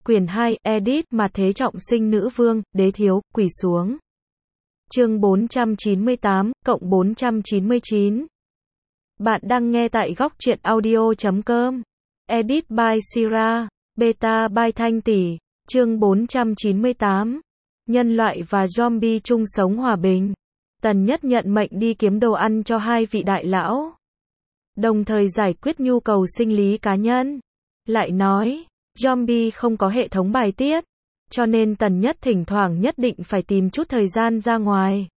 Quyển 2, edit, Mặt thế trọng sinh nữ vương, đế thiếu, quỳ xuống. Chương 498, cộng 499. Bạn đang nghe tại góc truyện audio.com. Edit by Sira, beta by Thanh Tỷ. Chương 498. Nhân loại và zombie chung sống hòa bình. Tần Nhất nhận mệnh đi kiếm đồ ăn cho hai vị đại lão, đồng thời giải quyết nhu cầu sinh lý cá nhân. Lại nói, zombie không có hệ thống bài tiết, cho nên Tần Nhất thỉnh thoảng nhất định phải tìm chút thời gian ra ngoài.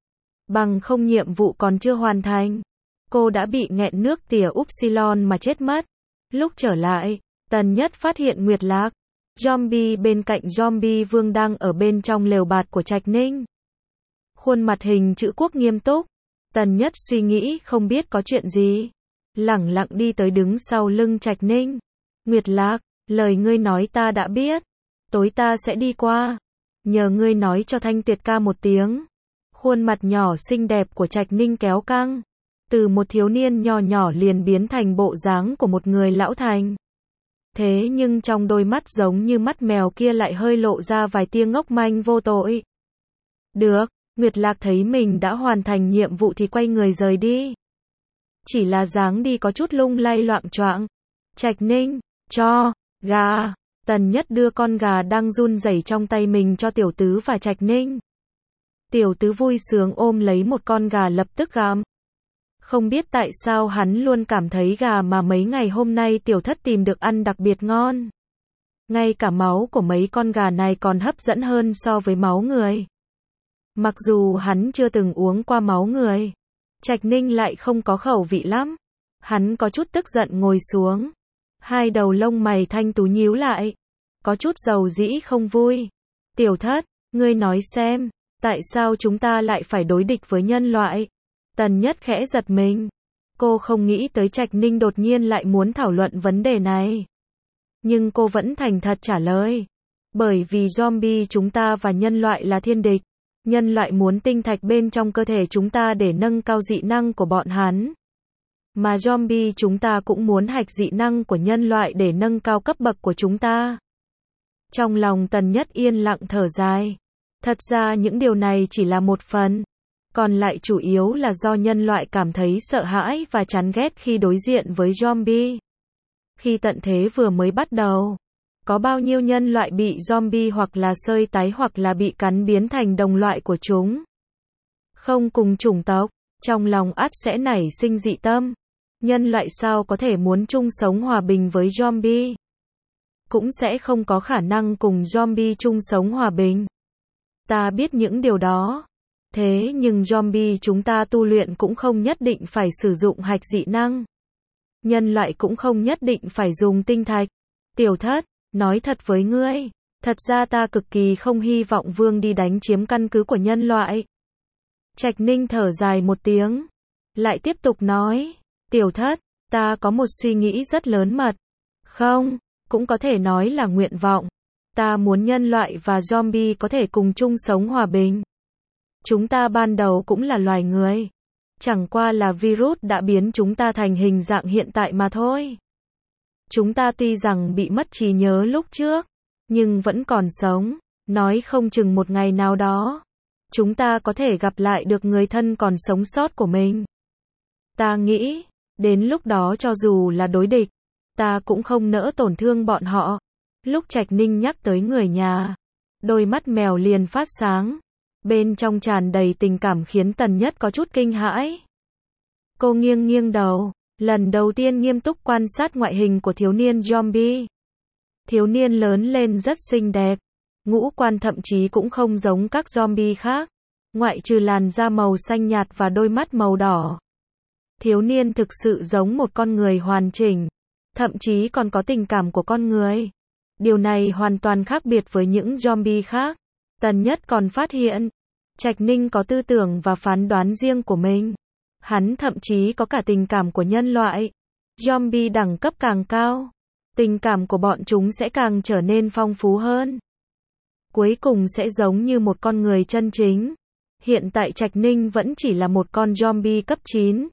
Bằng không nhiệm vụ còn chưa hoàn thành, cô đã bị nghẹn nước tỉa Upsilon mà chết mất. Lúc trở lại, Tần Nhất phát hiện Nguyệt Lạc, zombie bên cạnh zombie vương đang ở bên trong lều bạt của Trạch Ninh. Khuôn mặt hình chữ quốc nghiêm túc. Tần Nhất suy nghĩ không biết có chuyện gì, lẳng lặng đi tới đứng sau lưng Trạch Ninh. Nguyệt Lạc, lời ngươi nói ta đã biết, tối ta sẽ đi qua, nhờ ngươi nói cho Thanh Tuyệt ca một tiếng. Khuôn mặt nhỏ xinh đẹp của Trạch Ninh kéo căng, từ một thiếu niên nhỏ nhỏ liền biến thành bộ dáng của một người lão thành. Thế nhưng trong đôi mắt giống như mắt mèo kia lại hơi lộ ra vài tia ngốc manh vô tội. Được, Nguyệt Lạc thấy mình đã hoàn thành nhiệm vụ thì quay người rời đi. Chỉ là dáng đi có chút lung lay loạng choạng. Trạch Ninh, cho, gà. Tần Nhất đưa con gà đang run rẩy trong tay mình cho Tiểu Tứ và Trạch Ninh. Tiểu Tứ vui sướng ôm lấy một con gà lập tức gặm. Không biết tại sao hắn luôn cảm thấy gà mà mấy ngày hôm nay Tiểu Thất tìm được ăn đặc biệt ngon. Ngay cả máu của mấy con gà này còn hấp dẫn hơn so với máu người. Mặc dù hắn chưa từng uống qua máu người, Trạch Ninh lại không có khẩu vị lắm. Hắn có chút tức giận ngồi xuống. Hai đầu lông mày thanh tú nhíu lại, có chút dầu dĩ không vui. Tiểu Thất, ngươi nói xem, tại sao chúng ta lại phải đối địch với nhân loại? Tần Nhất khẽ giật mình. Cô không nghĩ tới Trạch Ninh đột nhiên lại muốn thảo luận vấn đề này. Nhưng cô vẫn thành thật trả lời. Bởi vì zombie chúng ta và nhân loại là thiên địch. Nhân loại muốn tinh thạch bên trong cơ thể chúng ta để nâng cao dị năng của bọn hắn. Mà zombie chúng ta cũng muốn hạch dị năng của nhân loại để nâng cao cấp bậc của chúng ta. Trong lòng Tần Nhất yên lặng thở dài. Thật ra những điều này chỉ là một phần. Còn lại chủ yếu là do nhân loại cảm thấy sợ hãi và chán ghét khi đối diện với zombie. Khi tận thế vừa mới bắt đầu, có bao nhiêu nhân loại bị zombie hoặc là sơi tái hoặc là bị cắn biến thành đồng loại của chúng. Không cùng chủng tộc, trong lòng ắt sẽ nảy sinh dị tâm. Nhân loại sao có thể muốn chung sống hòa bình với zombie? Cũng sẽ không có khả năng cùng zombie chung sống hòa bình. Ta biết những điều đó. Thế nhưng zombie chúng ta tu luyện cũng không nhất định phải sử dụng hạch dị năng. Nhân loại cũng không nhất định phải dùng tinh thạch. Tiểu Thất, nói thật với ngươi, thật ra ta cực kỳ không hy vọng Vương đi đánh chiếm căn cứ của nhân loại. Trạch Ninh thở dài một tiếng, lại tiếp tục nói, Tiểu Thất, ta có một suy nghĩ rất lớn mật. Không, cũng có thể nói là nguyện vọng. Ta muốn nhân loại và zombie có thể cùng chung sống hòa bình. Chúng ta ban đầu cũng là loài người. Chẳng qua là virus đã biến chúng ta thành hình dạng hiện tại mà thôi. Chúng ta tuy rằng bị mất trí nhớ lúc trước, nhưng vẫn còn sống. Nói không chừng một ngày nào đó, chúng ta có thể gặp lại được người thân còn sống sót của mình. Ta nghĩ, đến lúc đó cho dù là đối địch, ta cũng không nỡ tổn thương bọn họ. Lúc Trạch Ninh nhắc tới người nhà, đôi mắt mèo liền phát sáng. Bên trong tràn đầy tình cảm khiến Tần Nhất có chút kinh hãi. Cô nghiêng nghiêng đầu, lần đầu tiên nghiêm túc quan sát ngoại hình của thiếu niên zombie. Thiếu niên lớn lên rất xinh đẹp, ngũ quan thậm chí cũng không giống các zombie khác, ngoại trừ làn da màu xanh nhạt và đôi mắt màu đỏ. Thiếu niên thực sự giống một con người hoàn chỉnh, thậm chí còn có tình cảm của con người. Điều này hoàn toàn khác biệt với những zombie khác. Tần Nhất còn phát hiện, Trạch Ninh có tư tưởng và phán đoán riêng của mình. Hắn thậm chí có cả tình cảm của nhân loại. Zombie đẳng cấp càng cao, tình cảm của bọn chúng sẽ càng trở nên phong phú hơn. Cuối cùng sẽ giống như một con người chân chính. Hiện tại Trạch Ninh vẫn chỉ là một con zombie cấp 9.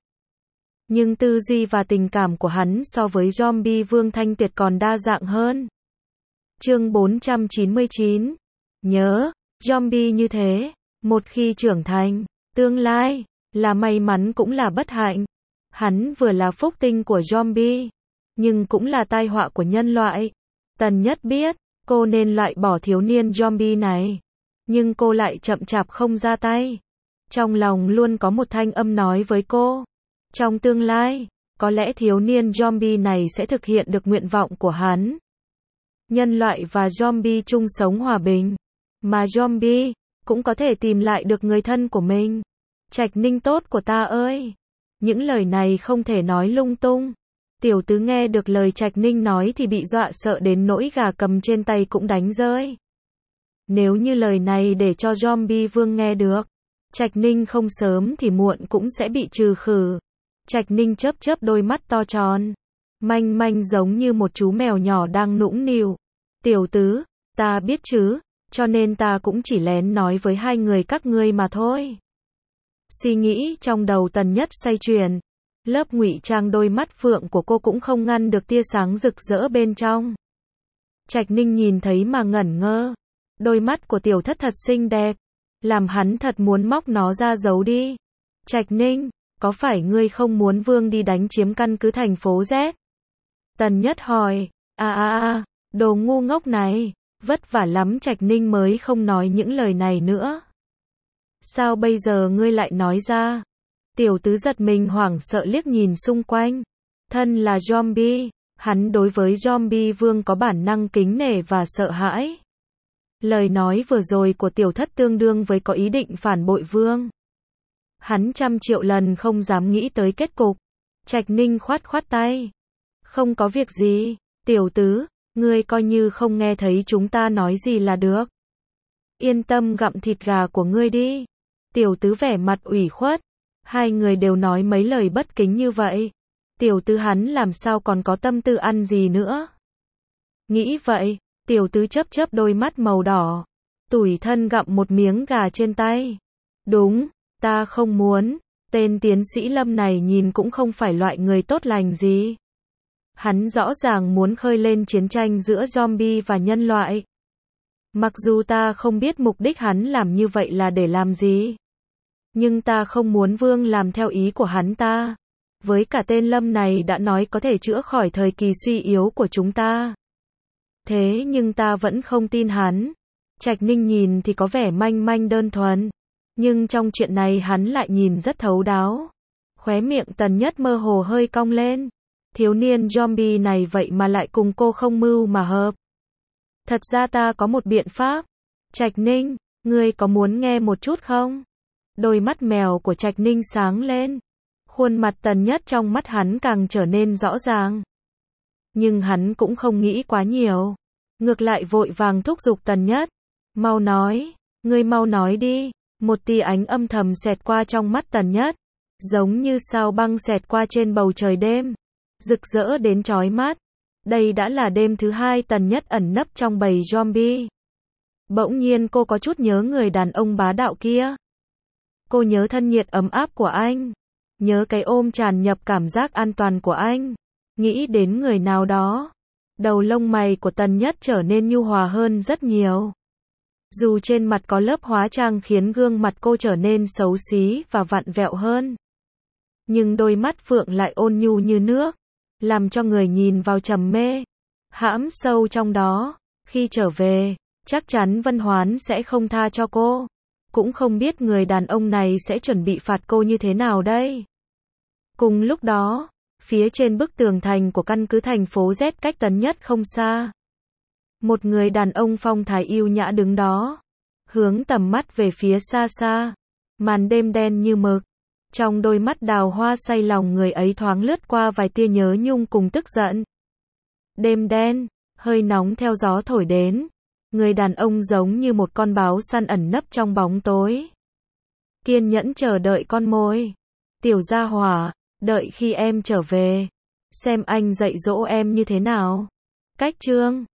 Nhưng tư duy và tình cảm của hắn so với zombie Vương Thanh Tuyệt còn đa dạng hơn. Chương 499. Nhớ, zombie như thế, một khi trưởng thành, tương lai, là may mắn cũng là bất hạnh. Hắn vừa là phúc tinh của zombie, nhưng cũng là tai họa của nhân loại. Tần Nhất biết, cô nên loại bỏ thiếu niên zombie này. Nhưng cô lại chậm chạp không ra tay. Trong lòng luôn có một thanh âm nói với cô. Trong tương lai, có lẽ thiếu niên zombie này sẽ thực hiện được nguyện vọng của hắn. Nhân loại và zombie chung sống hòa bình. Mà zombie, cũng có thể tìm lại được người thân của mình. Trạch Ninh tốt của ta ơi! Những lời này không thể nói lung tung. Tiểu tứ nghe được lời Trạch Ninh nói thì bị dọa sợ đến nỗi gà cầm trên tay cũng đánh rơi. Nếu như lời này để cho zombie vương nghe được, Trạch Ninh không sớm thì muộn cũng sẽ bị trừ khử. Trạch Ninh chớp chớp đôi mắt to tròn, manh manh giống như một chú mèo nhỏ đang nũng nịu. Tiểu tứ, ta biết chứ, cho nên ta cũng chỉ lén nói với hai người các ngươi mà thôi. Suy nghĩ trong đầu Tần Nhất xoay chuyển, lớp ngụy trang đôi mắt phượng của cô cũng không ngăn được tia sáng rực rỡ bên trong. Trạch Ninh nhìn thấy mà ngẩn ngơ, đôi mắt của tiểu thất thật xinh đẹp, làm hắn thật muốn móc nó ra giấu đi. Trạch Ninh, có phải ngươi không muốn vương đi đánh chiếm căn cứ thành phố Z? Tần Nhất hỏi. Đồ ngu ngốc này, vất vả lắm Trạch Ninh mới không nói những lời này nữa. Sao bây giờ ngươi lại nói ra? Tiểu tứ giật mình hoảng sợ liếc nhìn xung quanh. Thân là zombie, hắn đối với zombie vương có bản năng kính nể và sợ hãi. Lời nói vừa rồi của tiểu thất tương đương với có ý định phản bội vương. Hắn 100.000.000 lần không dám nghĩ tới kết cục. Trạch Ninh khoát khoát tay. Không có việc gì, tiểu tứ, ngươi coi như không nghe thấy chúng ta nói gì là được. Yên tâm gặm thịt gà của ngươi đi. Tiểu tứ vẻ mặt ủy khuất. Hai người đều nói mấy lời bất kính như vậy. Tiểu tứ hắn làm sao còn có tâm tư ăn gì nữa. Nghĩ vậy, tiểu tứ chớp chớp đôi mắt màu đỏ. Tủi thân gặm một miếng gà trên tay. Đúng, ta không muốn. Tên tiến sĩ Lâm này nhìn cũng không phải loại người tốt lành gì. Hắn rõ ràng muốn khơi lên chiến tranh giữa zombie và nhân loại. Mặc dù ta không biết mục đích hắn làm như vậy là để làm gì. Nhưng ta không muốn vương làm theo ý của hắn ta. Với cả tên Lâm này đã nói có thể chữa khỏi thời kỳ suy yếu của chúng ta. Thế nhưng ta vẫn không tin hắn. Trạch Ninh nhìn thì có vẻ manh manh đơn thuần. Nhưng trong chuyện này hắn lại nhìn rất thấu đáo. Khóe miệng Tần Nhất mơ hồ hơi cong lên. Thiếu niên zombie này vậy mà lại cùng cô không mưu mà hợp. Thật ra ta có một biện pháp. Trạch Ninh, ngươi có muốn nghe một chút không? Đôi mắt mèo của Trạch Ninh sáng lên. Khuôn mặt Tần Nhất trong mắt hắn càng trở nên rõ ràng. Nhưng hắn cũng không nghĩ quá nhiều. Ngược lại vội vàng thúc giục Tần Nhất. Mau nói, ngươi mau nói đi. Một tia ánh âm thầm xẹt qua trong mắt Tần Nhất. Giống như sao băng xẹt qua trên bầu trời đêm. Rực rỡ đến chói mắt. Đây đã là đêm thứ hai Tần Nhất ẩn nấp trong bầy zombie. Bỗng nhiên cô có chút nhớ người đàn ông bá đạo kia. Cô nhớ thân nhiệt ấm áp của anh. Nhớ cái ôm tràn nhập cảm giác an toàn của anh. Nghĩ đến người nào đó. Đầu lông mày của Tần Nhất trở nên nhu hòa hơn rất nhiều. Dù trên mặt có lớp hóa trang khiến gương mặt cô trở nên xấu xí và vặn vẹo hơn. Nhưng đôi mắt phượng lại ôn nhu như nước. Làm cho người nhìn vào trầm mê. Hãm sâu trong đó. Khi trở về, chắc chắn Vân Hoán sẽ không tha cho cô. Cũng không biết người đàn ông này sẽ chuẩn bị phạt cô như thế nào đây. Cùng lúc đó, phía trên bức tường thành của căn cứ thành phố Z cách Tần Nhất không xa. Một người đàn ông phong thái yêu nhã đứng đó. Hướng tầm mắt về phía xa xa. Màn đêm đen như mực. Trong đôi mắt đào hoa say lòng người ấy thoáng lướt qua vài tia nhớ nhung cùng tức giận. Đêm đen, hơi nóng theo gió thổi đến. Người đàn ông giống như một con báo săn ẩn nấp trong bóng tối. Kiên nhẫn chờ đợi con mồi. Tiểu gia hỏa, đợi khi em trở về. Xem anh dạy dỗ em như thế nào. Cách chương